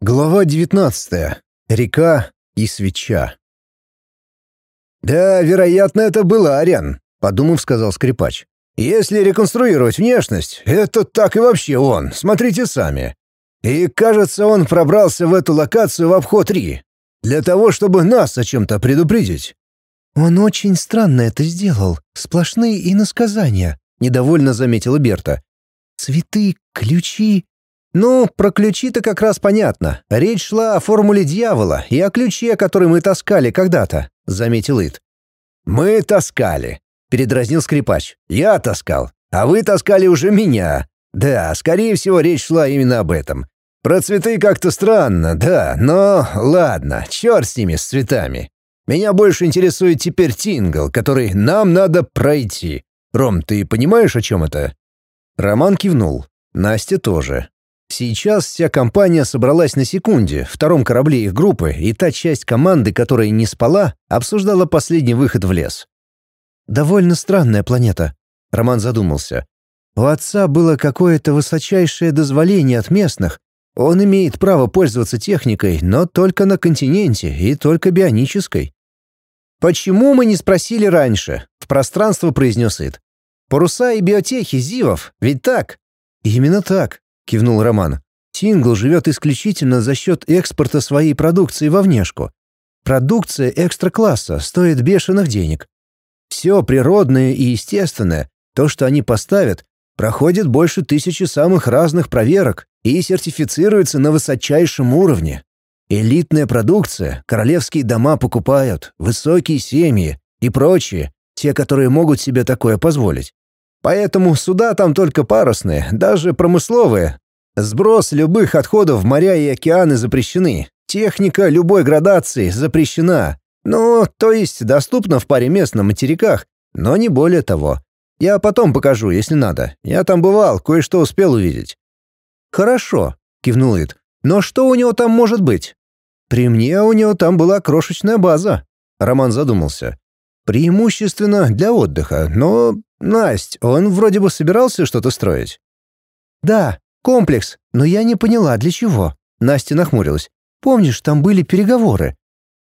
Глава 19. Река и свеча. «Да, вероятно, это был Ариан», — подумав, сказал скрипач. «Если реконструировать внешность, это так и вообще он, смотрите сами. И, кажется, он пробрался в эту локацию в обход Ри, для того, чтобы нас о чем-то предупредить». «Он очень странно это сделал, сплошные иносказания», — недовольно заметила Берта. «Цветы, ключи...» «Ну, про ключи-то как раз понятно. Речь шла о формуле дьявола и о ключе, который мы таскали когда-то», — заметил Ит. «Мы таскали», — передразнил скрипач. «Я таскал, а вы таскали уже меня. Да, скорее всего, речь шла именно об этом. Про цветы как-то странно, да, но ладно, черт с ними, с цветами. Меня больше интересует теперь Тингл, который нам надо пройти. Ром, ты понимаешь, о чем это?» Роман кивнул. Настя тоже. Сейчас вся компания собралась на секунде, втором корабле их группы, и та часть команды, которая не спала, обсуждала последний выход в лес. «Довольно странная планета», — Роман задумался. «У отца было какое-то высочайшее дозволение от местных. Он имеет право пользоваться техникой, но только на континенте и только бионической». «Почему мы не спросили раньше?» — в пространство произнес Ид. «Паруса и биотехи Зивов, ведь так?» «Именно так», — кивнул Роман. «Тингл живет исключительно за счет экспорта своей продукции во внешку. Продукция экстра-класса стоит бешеных денег. Все природное и естественное, то, что они поставят, проходит больше 1000 самых разных проверок и сертифицируется на высочайшем уровне. Элитная продукция, королевские дома покупают, высокие семьи и прочие, те, которые могут себе такое позволить. Поэтому суда там только парусные, даже промысловые. Сброс любых отходов в моря и океаны запрещены. Техника любой градации запрещена. Ну, то есть доступна в паре мест на материках, но не более того. Я потом покажу, если надо. Я там бывал, кое-что успел увидеть». «Хорошо», — кивнул Ид. «Но что у него там может быть?» «При мне у него там была крошечная база», — Роман задумался. «Преимущественно для отдыха, но, Насть, он вроде бы собирался что-то строить». «Да, комплекс, но я не поняла, для чего?» Настя нахмурилась. «Помнишь, там были переговоры?»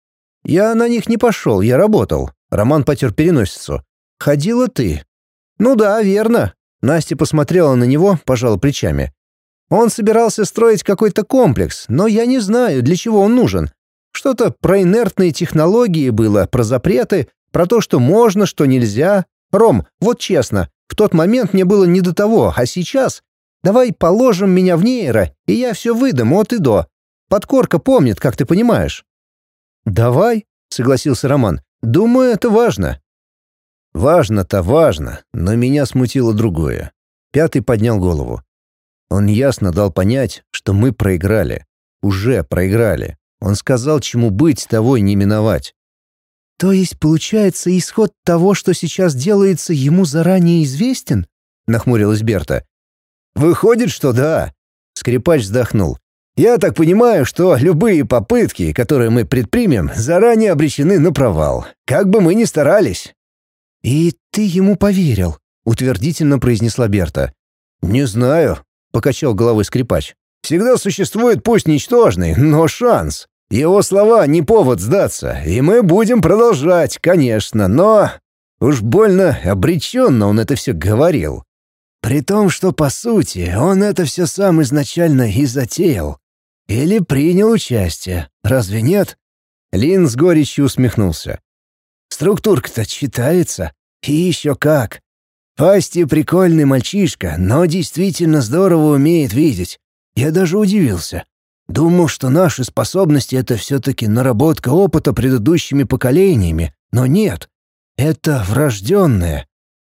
«Я на них не пошел, я работал». Роман потер переносицу. «Ходила ты». «Ну да, верно». Настя посмотрела на него, пожала плечами. «Он собирался строить какой-то комплекс, но я не знаю, для чего он нужен. Что-то про инертные технологии было, про запреты, про то, что можно, что нельзя. Ром, вот честно, в тот момент мне было не до того, а сейчас... Давай положим меня в нейро, и я все выдам от и до. Подкорка помнит, как ты понимаешь». «Давай», — согласился Роман. «Думаю, это важно». «Важно-то важно, но меня смутило другое». Пятый поднял голову. Он ясно дал понять, что мы проиграли. Уже проиграли. Он сказал, чему быть, того и не миновать. «То есть, получается, исход того, что сейчас делается, ему заранее известен?» — нахмурилась Берта. «Выходит, что да». Скрипач вздохнул. «Я так понимаю, что любые попытки, которые мы предпримем, заранее обречены на провал, как бы мы ни старались». «И ты ему поверил?» — утвердительно произнесла Берта. «Не знаю», — покачал головой скрипач. «Всегда существует, пусть ничтожный, но шанс. Его слова не повод сдаться, и мы будем продолжать, конечно, но... Уж больно обреченно он это все говорил. При том, что, по сути, он это все сам изначально и затеял. Или принял участие, разве нет?» Лин с горечью усмехнулся. «Структурка-то читается, и еще как. Фасти прикольный мальчишка, но действительно здорово умеет видеть. Я даже удивился. Думал, что наши способности — это все-таки наработка опыта предыдущими поколениями, но нет. Это врожденное».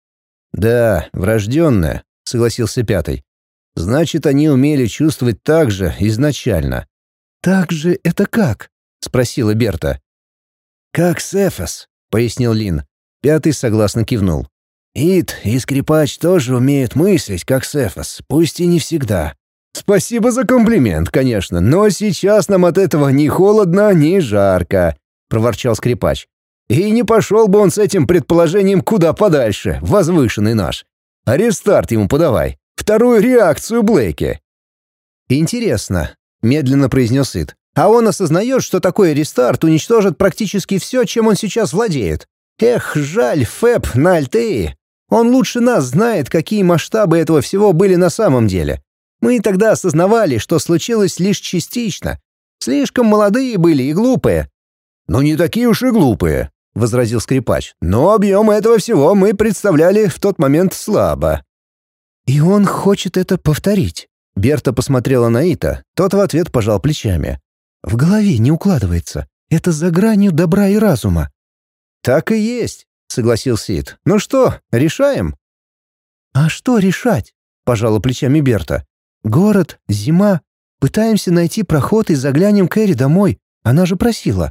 «Да, врожденное», — согласился Пятый. «Значит, они умели чувствовать так же изначально». «Так же это как?» — спросила Берта. «Как Сефас», — пояснил Лин. Пятый согласно кивнул. «Ид и скрипач тоже умеют мыслить, как Сефас, пусть и не всегда». «Спасибо за комплимент, конечно, но сейчас нам от этого ни холодно, ни жарко», — проворчал скрипач. «И не пошел бы он с этим предположением куда подальше, возвышенный наш. А рестарт ему подавай, вторую реакцию Блейки». «Интересно», — медленно произнес Ит. «А он осознает, что такой рестарт уничтожит практически все, чем он сейчас владеет. Эх, жаль, Фэб на Альтеи. Он лучше нас знает, какие масштабы этого всего были на самом деле. Мы тогда осознавали, что случилось лишь частично. Слишком молодые были и глупые». «Ну не такие уж и глупые», — возразил скрипач. «Но объем этого всего мы представляли в тот момент слабо». «И он хочет это повторить». Берта посмотрела на Ита, тот в ответ пожал плечами. «В голове не укладывается. Это за гранью добра и разума». «Так и есть», — согласился Ит. «Ну что, решаем?» «А что решать?» — пожала плечами Берта. «Город, зима. Пытаемся найти проход и заглянем к Эри домой. Она же просила».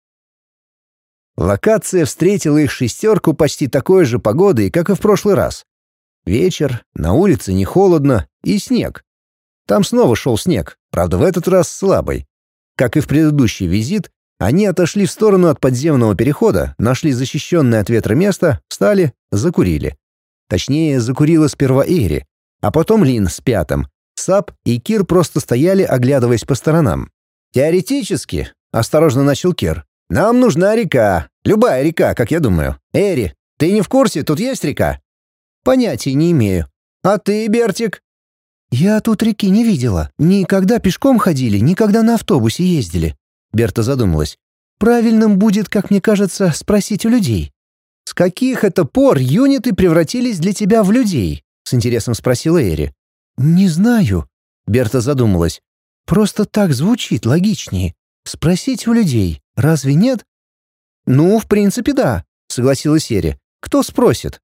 Локация встретила их шестерку почти такой же погодой, как и в прошлый раз. Вечер, на улице не холодно и снег. Там снова шел снег, правда, в этот раз слабый. Как и в предыдущий визит, они отошли в сторону от подземного перехода, нашли защищенное от ветра место, встали, закурили. Точнее, закурила сперва Эри, а потом Лин с Пятым. Сап и Кир просто стояли, оглядываясь по сторонам. «Теоретически», — осторожно начал Кир, — «нам нужна река. Любая река, как я думаю. Эри, ты не в курсе, тут есть река?» «Понятия не имею». «А ты, Бертик?» «Я тут реки не видела. Никогда пешком ходили, никогда на автобусе ездили». Берта задумалась. «Правильным будет, как мне кажется, спросить у людей». «С каких это пор юниты превратились для тебя в людей?» — с интересом спросила Эри. «Не знаю», — Берта задумалась. «Просто так звучит логичнее. Спросить у людей. Разве нет?» «Ну, в принципе, да», — согласилась Эри. «Кто спросит?»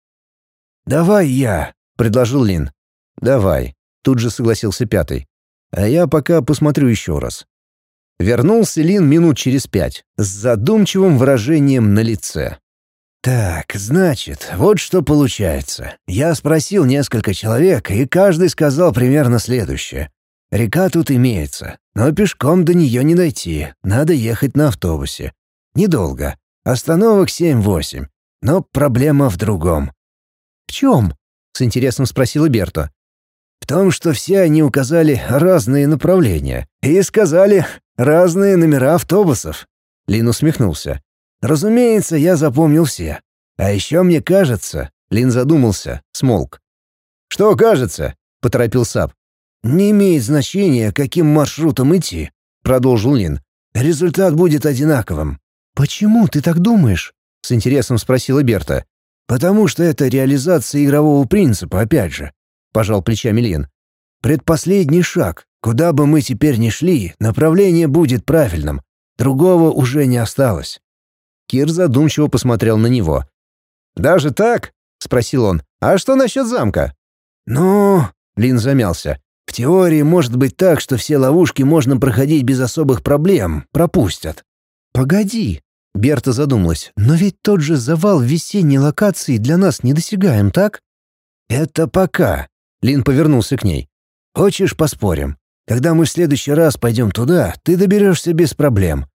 «Давай я», — предложил Лин. «Давай», — тут же согласился Пятый. «А я пока посмотрю еще раз». Вернулся Лин минут через 5 с задумчивым выражением на лице. «Так, значит, вот что получается. Я спросил несколько человек, и каждый сказал примерно следующее. Река тут имеется, но пешком до нее не дойти, надо ехать на автобусе. Недолго, остановок 7-8, но проблема в другом». «В чем?» — с интересом спросила Берта. «В том, что все они указали разные направления и сказали разные номера автобусов». Лин усмехнулся. «Разумеется, я запомнил все. А еще мне кажется...» Лин задумался, смолк. «Что кажется?» — поторопил Сап. «Не имеет значения, каким маршрутом идти», — продолжил Лин. «Результат будет одинаковым». «Почему ты так думаешь?» — с интересом спросила Берта. «Потому что это реализация игрового принципа, опять же», — пожал плечами Лин. «Предпоследний шаг. Куда бы мы теперь ни шли, направление будет правильным. Другого уже не осталось». Кир задумчиво посмотрел на него. «Даже так?» — спросил он. «А что насчет замка?» «Ну...» — Лин замялся. «В теории может быть так, что все ловушки можно проходить без особых проблем, пропустят». «Погоди», — Берта задумалась. «Но ведь тот же завал в весенней локации для нас недосягаем, так?» «Это пока», — Лин повернулся к ней. «Хочешь, поспорим? Когда мы в следующий раз пойдем туда, ты доберешься без проблем».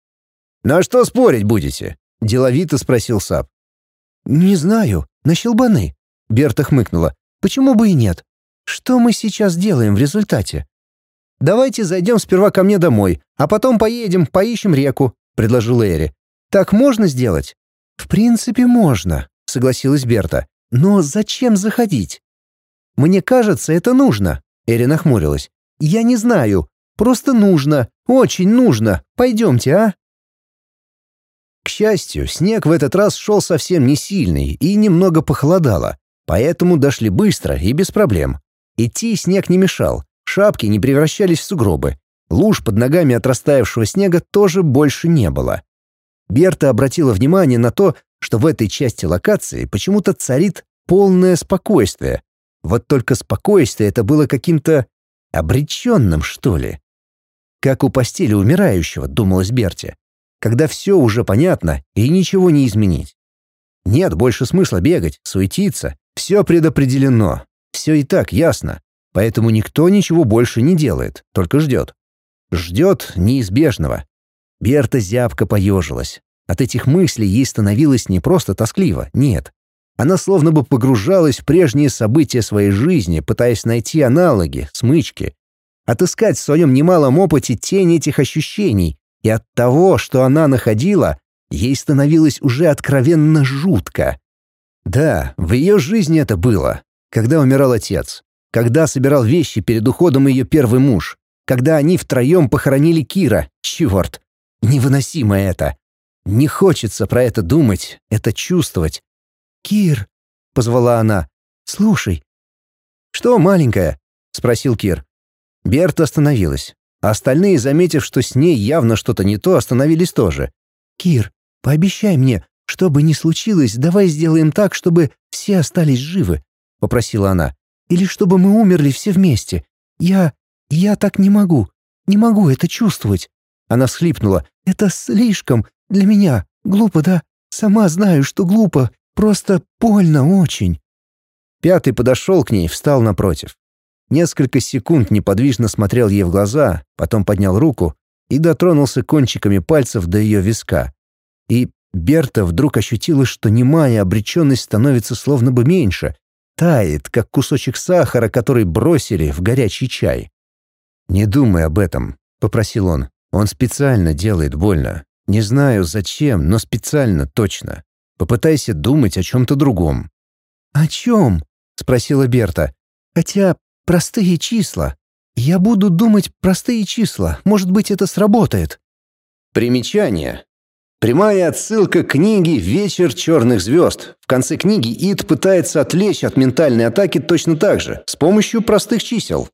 «На что спорить будете?» — деловито спросил Сап. «Не знаю. На щелбаны». Берта хмыкнула. «Почему бы и нет? Что мы сейчас делаем в результате?» «Давайте зайдем сперва ко мне домой, а потом поедем, поищем реку», — предложила Эри. «Так можно сделать?» «В принципе, можно», — согласилась Берта. «Но зачем заходить?» «Мне кажется, это нужно», — Эри нахмурилась. «Я не знаю. Просто нужно. Очень нужно. Пойдемте, а?» К счастью, снег в этот раз шел совсем не сильный и немного похолодало, поэтому дошли быстро и без проблем. Идти снег не мешал, шапки не превращались в сугробы, луж под ногами от растаявшего снега тоже больше не было. Берта обратила внимание на то, что в этой части локации почему-то царит полное спокойствие. Вот только спокойствие это было каким-то обреченным, что ли. Как у постели умирающего, думалось Берте, когда все уже понятно и ничего не изменить. Нет больше смысла бегать, суетиться, все предопределено, все и так ясно, поэтому никто ничего больше не делает, только ждет. Ждет неизбежного. Берта зябко поежилась. От этих мыслей ей становилось не просто тоскливо, нет. Она словно бы погружалась в прежние события своей жизни, пытаясь найти аналоги, смычки. отыскать в своем немалом опыте тень этих ощущений, и от того, что она находила, ей становилось уже откровенно жутко. Да, в ее жизни это было, когда умирал отец, когда собирал вещи перед уходом ее первый муж, когда они втроем похоронили Кира. Черт, невыносимо это. Не хочется про это думать, это чувствовать. «Кир», — позвала она, — «слушай». «Что, маленькая?» — спросил Кир. Берта остановилась. А остальные, заметив, что с ней явно что-то не то, остановились тоже. «Кир, пообещай мне, что бы ни случилось, давай сделаем так, чтобы все остались живы», — попросила она. «Или чтобы мы умерли все вместе. Я так не могу это чувствовать». Она всхлипнула. «Это слишком для меня. Глупо, да? Сама знаю, что глупо. Просто больно очень». Пятый подошел к ней, встал напротив. Несколько секунд неподвижно смотрел ей в глаза, потом поднял руку и дотронулся кончиками пальцев до ее виска. И Берта вдруг ощутила, что немая обреченность становится словно бы меньше, тает, как кусочек сахара, который бросили в горячий чай. «Не думай об этом», — попросил он. «Он специально делает больно. Не знаю, зачем, но специально точно. Попытайся думать о чем-то другом». «О чем?» — спросила Берта. «Хотя простые числа. Я буду думать простые числа. Может быть, это сработает». Примечание. Прямая отсылка к книге «Вечер черных звезд». В конце книги Ид пытается отвлечь от ментальной атаки точно так же, с помощью простых чисел.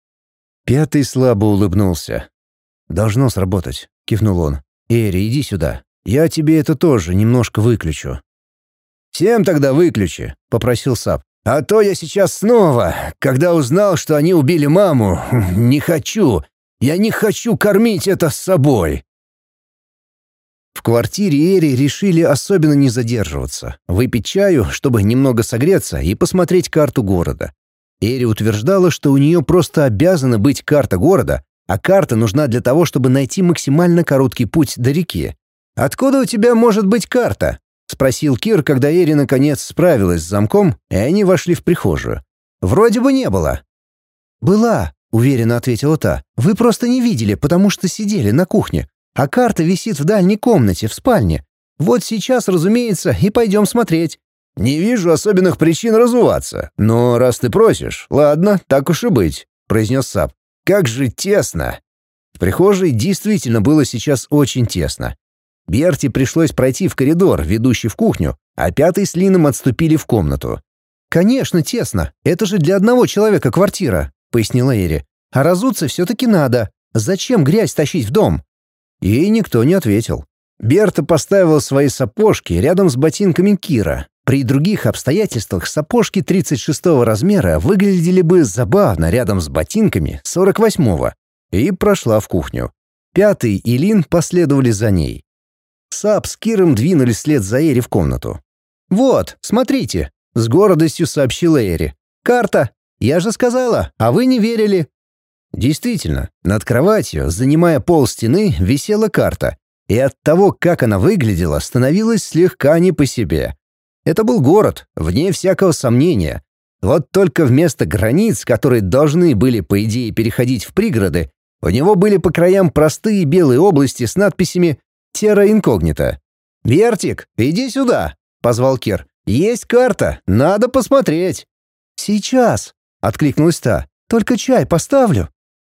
Пятый слабо улыбнулся. «Должно сработать», — кивнул он. «Эри, иди сюда. Я тебе это тоже немножко выключу». «Всем тогда выключи», — попросил Сап. «А то я сейчас снова, когда узнал, что они убили маму, не хочу. Я не хочу кормить это с собой». В квартире Эри решили особенно не задерживаться, выпить чаю, чтобы немного согреться и посмотреть карту города. Эри утверждала, что у нее просто обязана быть карта города, а карта нужна для того, чтобы найти максимально короткий путь до реки. «Откуда у тебя может быть карта?» — спросил Кир, когда Эри наконец справилась с замком, и они вошли в прихожую. «Вроде бы не было». «Была», — уверенно ответила та. «Вы просто не видели, потому что сидели на кухне. А карта висит в дальней комнате, в спальне. Вот сейчас, разумеется, и пойдем смотреть». «Не вижу особенных причин разуваться, но раз ты просишь, ладно, так уж и быть», — произнес Сап. «Как же тесно!» В прихожей действительно было сейчас очень тесно. Берти пришлось пройти в коридор, ведущий в кухню, а Пятый с Лином отступили в комнату. «Конечно, тесно. Это же для одного человека квартира», — пояснила Эри. «А разуться все-таки надо. Зачем грязь тащить в дом?» Ей никто не ответил. Берта поставила свои сапожки рядом с ботинками Кира. При других обстоятельствах сапожки 36-го размера выглядели бы забавно рядом с ботинками 48-го. И прошла в кухню. Пятый и Лин последовали за ней. Сап с Киром двинулись вслед за Эри в комнату. «Вот, смотрите», — с гордостью сообщила Эри. «Карта. Я же сказала, а вы не верили». Действительно, над кроватью, занимая пол стены, висела карта. И от того, как она выглядела, становилась слегка не по себе. Это был город, вне всякого сомнения. Вот только вместо границ, которые должны были, по идее, переходить в пригороды, у него были по краям простые белые области с надписями «Терра инкогнита». «Вертик, иди сюда», — позвал Кир. «Есть карта, надо посмотреть». «Сейчас», — откликнулась та, — «только чай поставлю».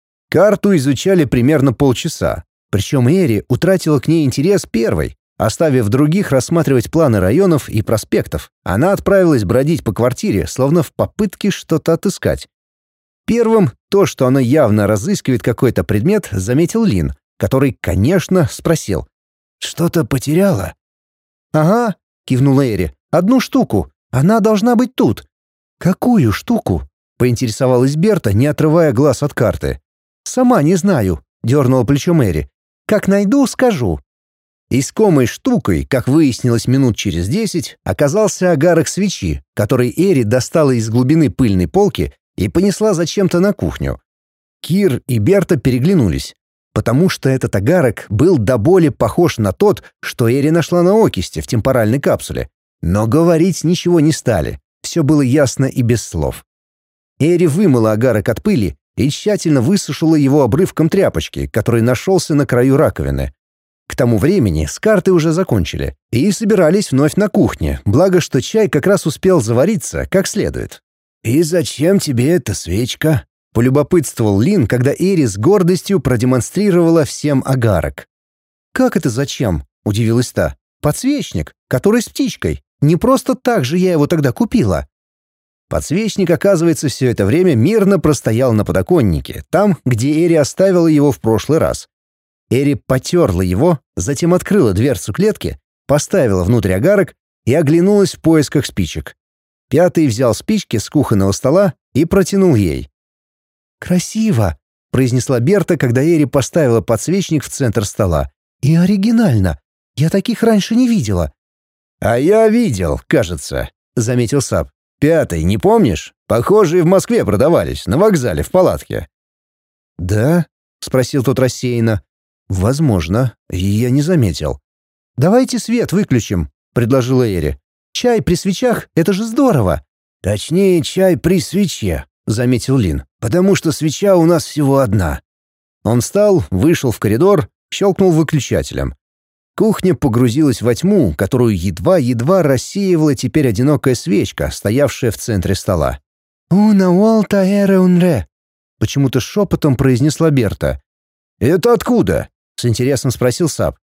Карту изучали примерно полчаса, причем Эри утратила к ней интерес первой. Оставив других рассматривать планы районов и проспектов, она отправилась бродить по квартире, словно в попытке что-то отыскать. Первым то, что она явно разыскивает какой-то предмет, заметил Лин, который, конечно, спросил. «Что-то потеряла?» «Ага», — кивнула Эри, — «одну штуку. Она должна быть тут». «Какую штуку?» — поинтересовалась Берта, не отрывая глаз от карты. «Сама не знаю», — дернула плечом Эри. «Как найду, скажу». Искомой штукой, как выяснилось минут через 10, оказался огарок свечи, который Эри достала из глубины пыльной полки и понесла зачем-то на кухню. Кир и Берта переглянулись, потому что этот огарок был до боли похож на тот, что Эри нашла на окисте в темпоральной капсуле. Но говорить ничего не стали, все было ясно и без слов. Эри вымыла огарок от пыли и тщательно высушила его обрывком тряпочки, который нашелся на краю раковины. К тому времени с карты уже закончили и собирались вновь на кухне, благо что чай как раз успел завариться как следует. «И зачем тебе эта свечка?» — полюбопытствовал Лин, когда Эри с гордостью продемонстрировала всем агарок. «Как это зачем?» — удивилась та. «Подсвечник, который с птичкой. Не просто так же я его тогда купила». Подсвечник, оказывается, все это время мирно простоял на подоконнике, там, где Эри оставила его в прошлый раз. Эри потерла его, затем открыла дверцу клетки, поставила внутрь агарок и оглянулась в поисках спичек. Пятый взял спички с кухонного стола и протянул ей. «Красиво», — произнесла Берта, когда Эри поставила подсвечник в центр стола. «И оригинально. Я таких раньше не видела». «А я видел, кажется», — заметил Сап. «Пятый, не помнишь? Похожие в Москве продавались, на вокзале, в палатке». «Да?» — спросил тот рассеянно. «Возможно, я не заметил». «Давайте свет выключим», — предложила Эри. «Чай при свечах — это же здорово». «Точнее, чай при свече», — заметил Лин, «потому что свеча у нас всего одна». Он встал, вышел в коридор, щелкнул выключателем. Кухня погрузилась во тьму, которую едва-едва рассеивала теперь одинокая свечка, стоявшая в центре стола. «Уна уолта эре унре», — почему-то шепотом произнесла Берта. «Это откуда?» — с интересом спросил Сап.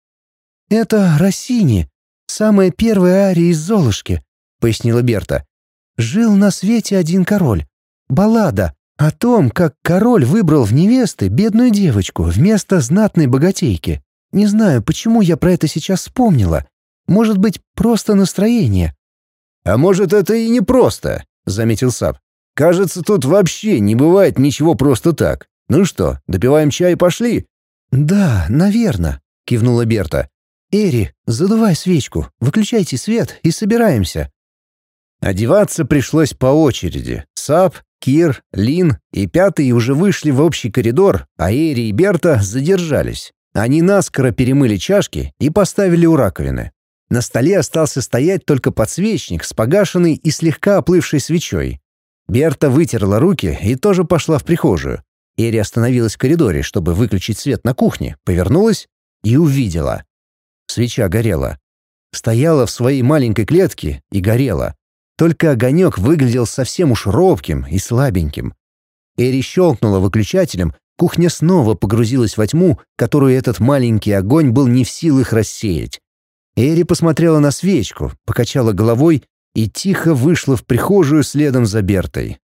«Это Россини, самая первая ария из «Золушки», — пояснила Берта. «Жил на свете один король. Баллада о том, как король выбрал в невесты бедную девочку вместо знатной богатейки. Не знаю, почему я про это сейчас вспомнила. Может быть, просто настроение». «А может, это и не просто», — заметил Сап. «Кажется, тут вообще не бывает ничего просто так. Ну что, допиваем чай и пошли?» «Да, наверно», — кивнула Берта. «Эри, задувай свечку, выключайте свет и собираемся». Одеваться пришлось по очереди. Сап, Кир, Лин и Пятый уже вышли в общий коридор, а Эри и Берта задержались. Они наскоро перемыли чашки и поставили у раковины. На столе остался стоять только подсвечник с погашенной и слегка оплывшей свечой. Берта вытерла руки и тоже пошла в прихожую. Эри остановилась в коридоре, чтобы выключить свет на кухне, повернулась и увидела. Свеча горела. Стояла в своей маленькой клетке и горела. Только огонек выглядел совсем уж робким и слабеньким. Эри щелкнула выключателем, кухня снова погрузилась во тьму, которую этот маленький огонь был не в силах рассеять. Эри посмотрела на свечку, покачала головой и тихо вышла в прихожую следом за Бертой.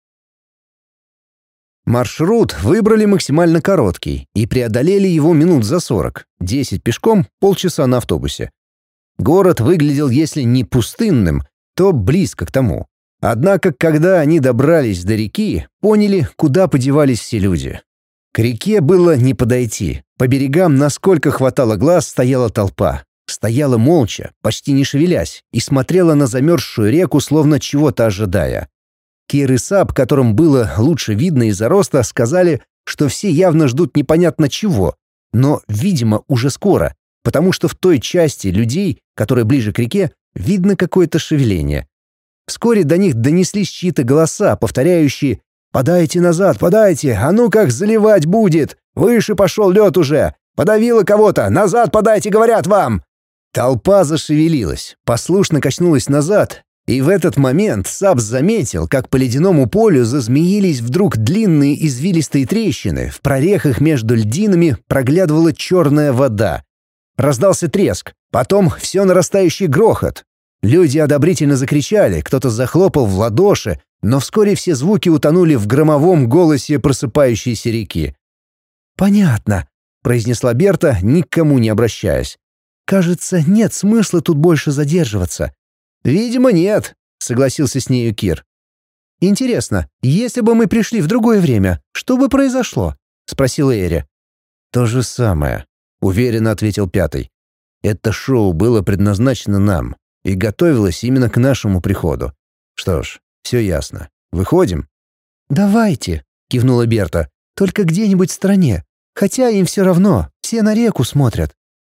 Маршрут выбрали максимально короткий и преодолели его минут за 40, 10 пешком, полчаса на автобусе. Город выглядел, если не пустынным, то близко к тому. Однако, когда они добрались до реки, поняли, куда подевались все люди. К реке было не подойти. По берегам, насколько хватало глаз, стояла толпа. Стояла молча, почти не шевелясь, и смотрела на замерзшую реку, словно чего-то ожидая. Кир и Сап, которым было лучше видно из-за роста, сказали, что все явно ждут непонятно чего, но, видимо, уже скоро, потому что в той части людей, которая ближе к реке, видно какое-то шевеление. Вскоре до них донеслись чьи-то голоса, повторяющие «Подайте назад, подайте, а ну как заливать будет! Выше пошел лед уже! Подавило кого-то! Назад подайте, говорят вам!» Толпа зашевелилась, послушно качнулась назад, и в этот момент Сап заметил, как по ледяному полю зазмеились вдруг длинные извилистые трещины, в прорехах между льдинами проглядывала черная вода. Раздался треск, потом все нарастающий грохот. Люди одобрительно закричали, кто-то захлопал в ладоши, но вскоре все звуки утонули в громовом голосе просыпающейся реки. «Понятно», — произнесла Берта, никому не обращаясь. «Кажется, нет смысла тут больше задерживаться». «Видимо, нет», — согласился с нею Кир. «Интересно, если бы мы пришли в другое время, что бы произошло?» — спросила Эри. «То же самое», — уверенно ответил Пятый. «Это шоу было предназначено нам и готовилось именно к нашему приходу. Что ж, все ясно. Выходим?» «Давайте», — кивнула Берта, — «только где-нибудь в стороне. Хотя им все равно, все на реку смотрят».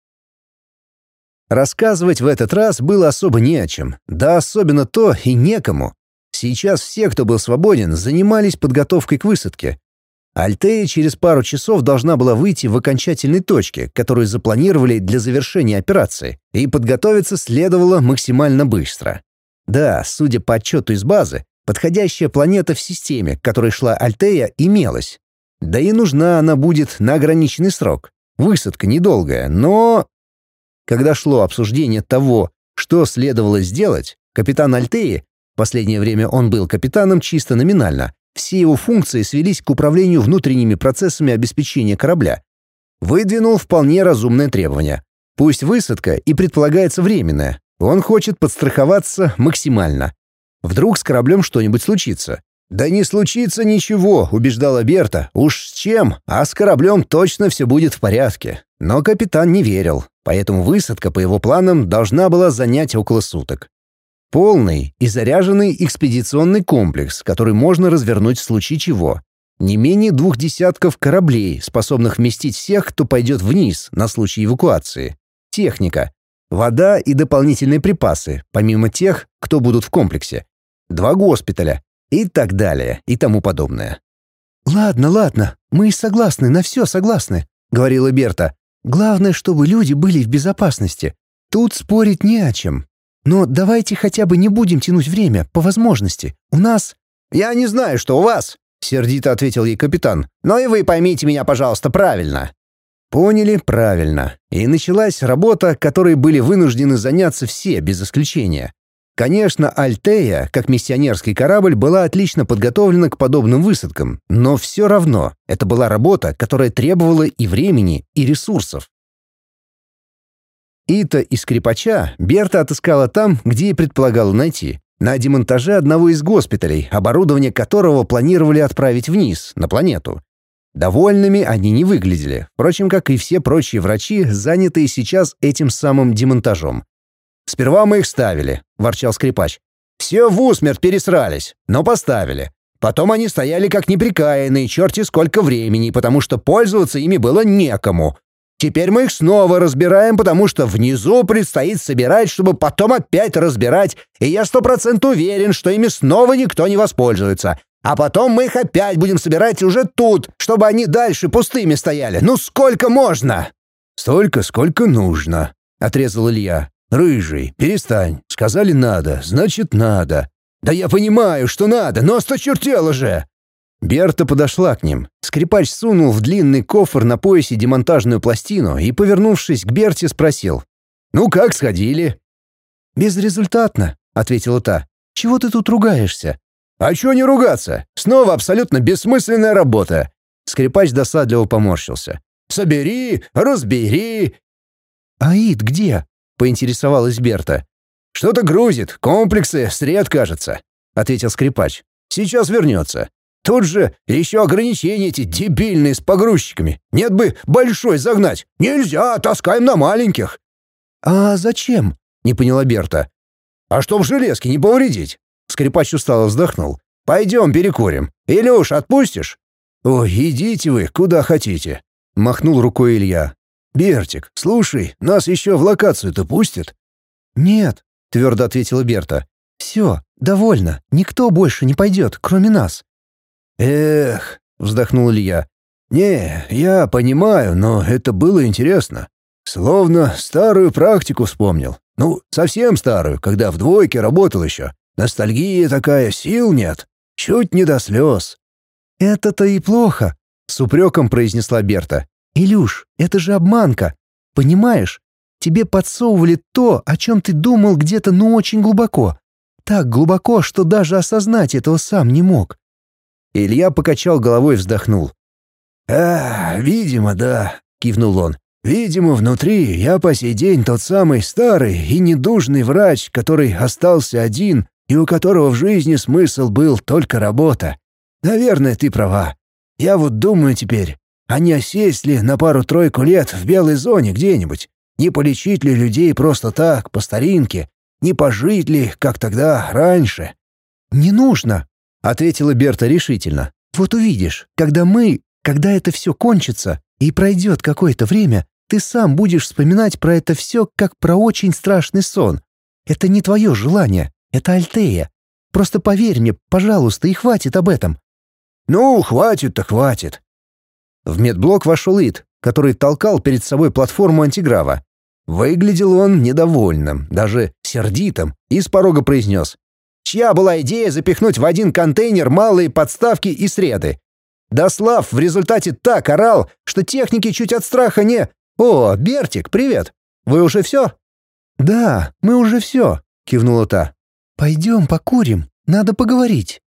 Рассказывать в этот раз было особо не о чем, да особенно то и некому. Сейчас все, кто был свободен, занимались подготовкой к высадке. Альтея через пару часов должна была выйти в окончательной точке, которую запланировали для завершения операции, и подготовиться следовало максимально быстро. Да, судя по отчету из базы, подходящая планета в системе, к которой шла Альтея, имелась. Да и нужна она будет на ограниченный срок. Высадка недолгая, но... Когда шло обсуждение того, что следовало сделать, капитан Альтеи, в последнее время он был капитаном чисто номинально, все его функции свелись к управлению внутренними процессами обеспечения корабля. Выдвинул вполне разумное требование. Пусть высадка и предполагается временная, он хочет подстраховаться максимально. Вдруг с кораблем что-нибудь случится. «Да не случится ничего», — убеждала Берта. «Уж с чем, а с кораблем точно все будет в порядке». Но капитан не верил, поэтому высадка по его планам должна была занять около суток. Полный и заряженный экспедиционный комплекс, который можно развернуть в случае чего. Не менее 2 десятков кораблей, способных вместить всех, кто пойдет вниз на случай эвакуации. Техника. Вода и дополнительные припасы, помимо тех, кто будут в комплексе. 2 госпиталя. И так далее, и тому подобное. «Ладно, мы согласны, на все согласны», — говорила Берта. «Главное, чтобы люди были в безопасности. Тут спорить не о чем. Но давайте хотя бы не будем тянуть время, по возможности. У нас...» «Я не знаю, что у вас», — сердито ответил ей капитан. «Но и вы поймите меня, пожалуйста, правильно». Поняли правильно. И началась работа, которой были вынуждены заняться все, без исключения. Конечно, Альтея, как миссионерский корабль, была отлично подготовлена к подобным высадкам, но все равно это была работа, которая требовала и времени, и ресурсов. Ита и скрипача Берта отыскала там, где и предполагала найти, на демонтаже одного из госпиталей, оборудование которого планировали отправить вниз, на планету. Довольными они не выглядели, впрочем, как и все прочие врачи, занятые сейчас этим самым демонтажом. «Сперва мы их ставили», — ворчал скрипач. «Все в усмерть пересрались, но поставили. Потом они стояли как неприкаянные, черти сколько времени, потому что пользоваться ими было некому. Теперь мы их снова разбираем, потому что внизу предстоит собирать, чтобы потом опять разбирать, и я 100% уверен, что ими снова никто не воспользуется. А потом мы их опять будем собирать уже тут, чтобы они дальше пустыми стояли. Ну сколько можно?» «Столько, сколько нужно», — отрезал Илья. «Рыжий, перестань. Сказали надо, значит надо». «Да я понимаю, что надо, но осточертело же!» Берта подошла к ним. Скрипач сунул в длинный кофр на поясе демонтажную пластину и, повернувшись к Берте, спросил. «Ну как сходили?» «Безрезультатно», — ответила та. «Чего ты тут ругаешься?» «А чё не ругаться? Снова абсолютно бессмысленная работа». Скрипач досадливо поморщился. «Собери, разбери». «Аид где?» — поинтересовалась Берта. «Что-то грузит, комплексы, сред, кажется», — ответил скрипач. «Сейчас вернется. Тут же еще ограничения эти дебильные с погрузчиками. Нет бы большой загнать. Нельзя, таскаем на маленьких». «А зачем?» — не поняла Берта. «А чтоб железки не повредить». Скрипач устало вздохнул. «Пойдем перекурим. Илюш, отпустишь?» «Ой, идите вы, куда хотите», — махнул рукой Илья. «Бертик, слушай, нас еще в локацию-то пустят?» «Нет», — твердо ответила Берта. «Все, довольно. Никто больше не пойдет, кроме нас». «Эх», — вздохнул Илья. «Не, я понимаю, но это было интересно. Словно старую практику вспомнил. Ну, совсем старую, когда в двойке работал еще. Ностальгия такая, сил нет. Чуть не до слез». «Это-то и плохо», — с упреком произнесла Берта. «Илюш, это же обманка. Понимаешь? Тебе подсовывали то, о чем ты думал где-то очень глубоко. Так глубоко, что даже осознать этого сам не мог». Илья покачал головой и вздохнул. Видимо, да», — кивнул он. «Видимо, внутри я по сей день тот самый старый и недужный врач, который остался один и у которого в жизни смысл был только работа. Наверное, ты права. Я вот думаю теперь, а не осесть ли на пару-тройку лет в белой зоне где-нибудь? Не полечить ли людей просто так, по старинке? Не пожить ли, как тогда, раньше?» «Не нужно», — ответила Берта решительно. «Вот увидишь, когда это все кончится и пройдет какое-то время, ты сам будешь вспоминать про это все как про очень страшный сон. Это не твое желание, это Альтея. Просто поверь мне, пожалуйста, и хватит об этом». «Ну, хватит-то хватит». В медблок вошел Ид, который толкал перед собой платформу антиграва. Выглядел он недовольным, даже сердитым, и с порога произнес: «Чья была идея запихнуть в один контейнер малые подставки и среды? Дослав в результате так орал, что техники чуть от страха не... О, Бертик, привет! Вы уже все?» «Да, мы уже все», — кивнула та. «Пойдем покурим, надо поговорить».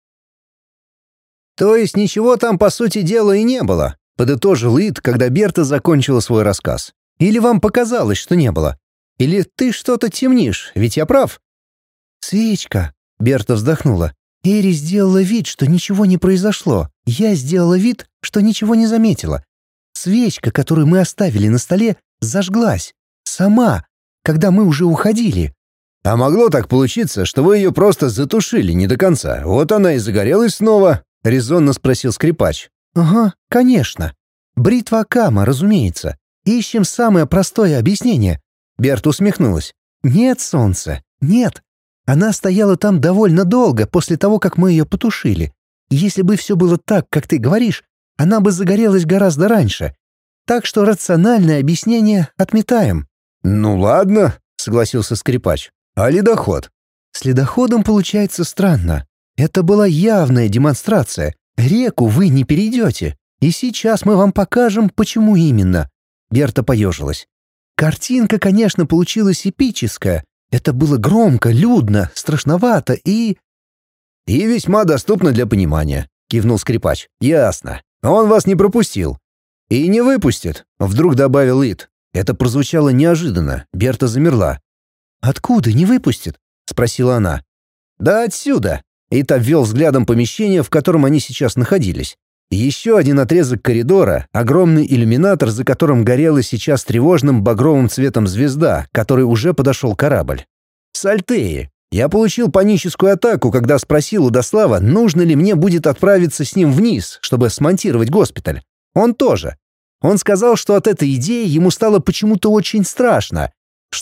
«То есть ничего там, по сути дела, и не было?» — подытожил Ид, когда Берта закончила свой рассказ. «Или вам показалось, что не было? Или ты что-то темнишь, ведь я прав?» «Свечка», — Берта вздохнула. «Эри сделала вид, что ничего не произошло. Я сделала вид, что ничего не заметила. Свечка, которую мы оставили на столе, зажглась. Сама, когда мы уже уходили». «А могло так получиться, что вы ее просто затушили не до конца. Вот она и загорелась снова», — резонно спросил скрипач. «Ага, конечно. Бритва Акама, разумеется. Ищем самое простое объяснение». Берта усмехнулась. «Нет, солнце, нет. Она стояла там довольно долго после того, как мы ее потушили. Если бы все было так, как ты говоришь, она бы загорелась гораздо раньше. Так что рациональное объяснение отметаем». «Ну ладно», — согласился скрипач. «А ледоход?» «С ледоходом получается странно. Это была явная демонстрация. Реку вы не перейдете. И сейчас мы вам покажем, почему именно». Берта поежилась. «Картинка, конечно, получилась эпическая. Это было громко, людно, страшновато и...» «И весьма доступно для понимания», — кивнул скрипач. «Ясно. Он вас не пропустил». «И не выпустит», — вдруг добавил Ид. Это прозвучало неожиданно. Берта замерла. «Откуда не выпустит?» — спросила она. «Да отсюда». Ид обвел взглядом помещение, в котором они сейчас находились. Еще один отрезок коридора, огромный иллюминатор, за которым горела сейчас тревожным багровым цветом звезда, к которой уже подошел корабль. С Альтеи. Я получил паническую атаку, когда спросил у Дослава, нужно ли мне будет отправиться с ним вниз, чтобы смонтировать госпиталь. Он тоже. Он сказал, что от этой идеи ему стало почему-то очень страшно.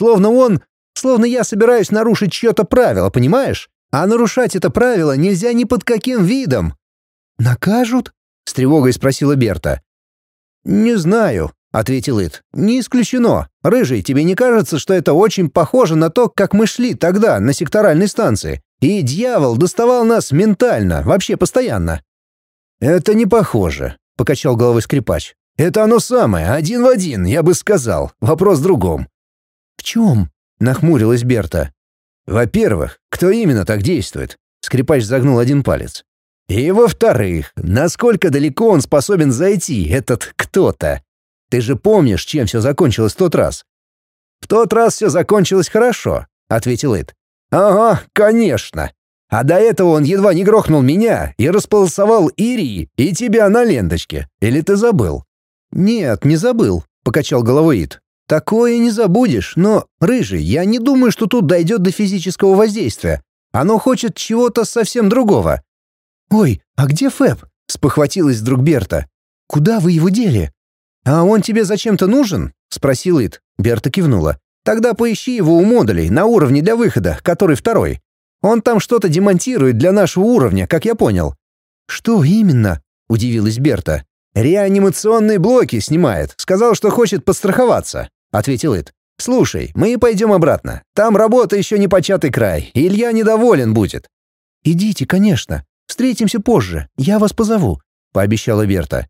Словно я собираюсь нарушить чье-то правило, понимаешь? А нарушать это правило нельзя ни под каким видом. «Накажут?» — с тревогой спросила Берта. «Не знаю», — ответил Ид. «Не исключено. Рыжий, тебе не кажется, что это очень похоже на то, как мы шли тогда на секторальной станции? И дьявол доставал нас ментально, вообще постоянно». «Это не похоже», — покачал головой скрипач. «Это оно самое, один в один, я бы сказал. Вопрос в другом». «В чем?» — нахмурилась Берта. «Во-первых, кто именно так действует?» Скрипач загнул один палец. «И во-вторых, насколько далеко он способен зайти, этот кто-то? Ты же помнишь, чем все закончилось в тот раз?» «В тот раз все закончилось хорошо», — ответил Ид. «Ага, конечно. А до этого он едва не грохнул меня и располосовал Ирии и тебя на ленточке. Или ты забыл?» «Нет, не забыл», — покачал головой Ид. «Такое не забудешь, но, Рыжий, я не думаю, что тут дойдет до физического воздействия. Оно хочет чего-то совсем другого». «Ой, а где Фэб?» — спохватилась вдруг Берта. «Куда вы его дели?» «А он тебе зачем-то нужен?» — спросил Ид. Берта кивнула. «Тогда поищи его у модулей на уровне для выхода, который второй. Он там что-то демонтирует для нашего уровня, как я понял». «Что именно?» — удивилась Берта. «Реанимационные блоки снимает. Сказал, что хочет подстраховаться», — ответил Ид. «Слушай, мы пойдем обратно. Там работа еще не початый край. Илья недоволен будет». «Идите, конечно. Встретимся позже. Я вас позову», — пообещала Берта.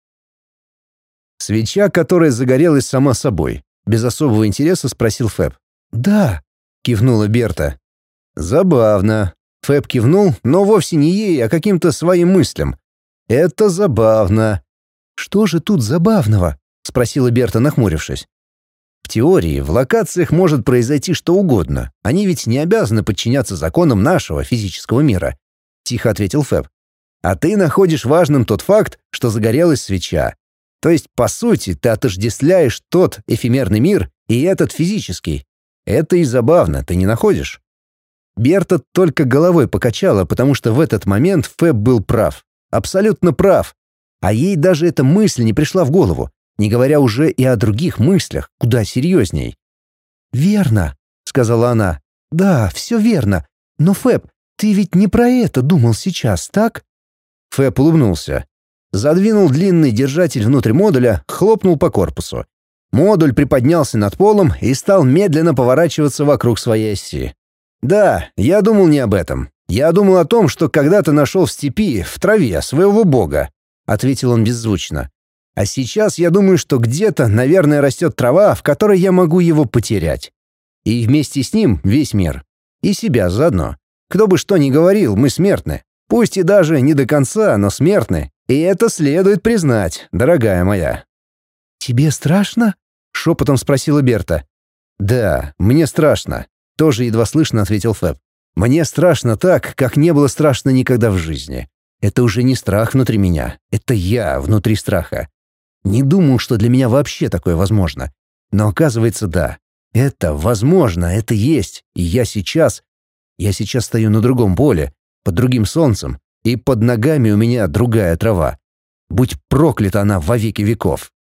Свеча, которая загорелась сама собой. Без особого интереса спросил Фэб. «Да», — кивнула Берта. «Забавно». Фэб кивнул, но вовсе не ей, а каким-то своим мыслям. «Это забавно». «Что же тут забавного?» — спросила Берта, нахмурившись. «В теории, в локациях может произойти что угодно. Они ведь не обязаны подчиняться законам нашего физического мира», — тихо ответил Фэб. «А ты находишь важным тот факт, что загорелась свеча. То есть, по сути, ты отождествляешь тот эфемерный мир и этот физический. Это и забавно, ты не находишь?» Берта только головой покачала, потому что в этот момент Фэб был прав. Абсолютно прав. А ей даже эта мысль не пришла в голову, не говоря уже и о других мыслях, куда серьезней. «Верно», — сказала она. «Да, все верно. Но, Фэб, ты ведь не про это думал сейчас, так?» Фэб улыбнулся. Задвинул длинный держатель внутрь модуля, хлопнул по корпусу. Модуль приподнялся над полом и стал медленно поворачиваться вокруг своей оси. «Да, я думал не об этом. Я думал о том, что когда-то нашел в степи, в траве, своего бога», — ответил он беззвучно. «А сейчас я думаю, что где-то, наверное, растет трава, в которой я могу его потерять. И вместе с ним весь мир. И себя заодно. Кто бы что ни говорил, мы смертны. Пусть и даже не до конца, но смертны. И это следует признать, дорогая моя». «Тебе страшно?» — шепотом спросила Берта. «Да, мне страшно», — тоже едва слышно ответил Фэб. «Мне страшно так, как не было страшно никогда в жизни. Это уже не страх внутри меня, это я внутри страха. Не думал, что для меня вообще такое возможно. Но оказывается, да. Это возможно, это есть. И я сейчас стою на другом поле, под другим солнцем, и под ногами у меня другая трава. Будь проклята она во веки веков».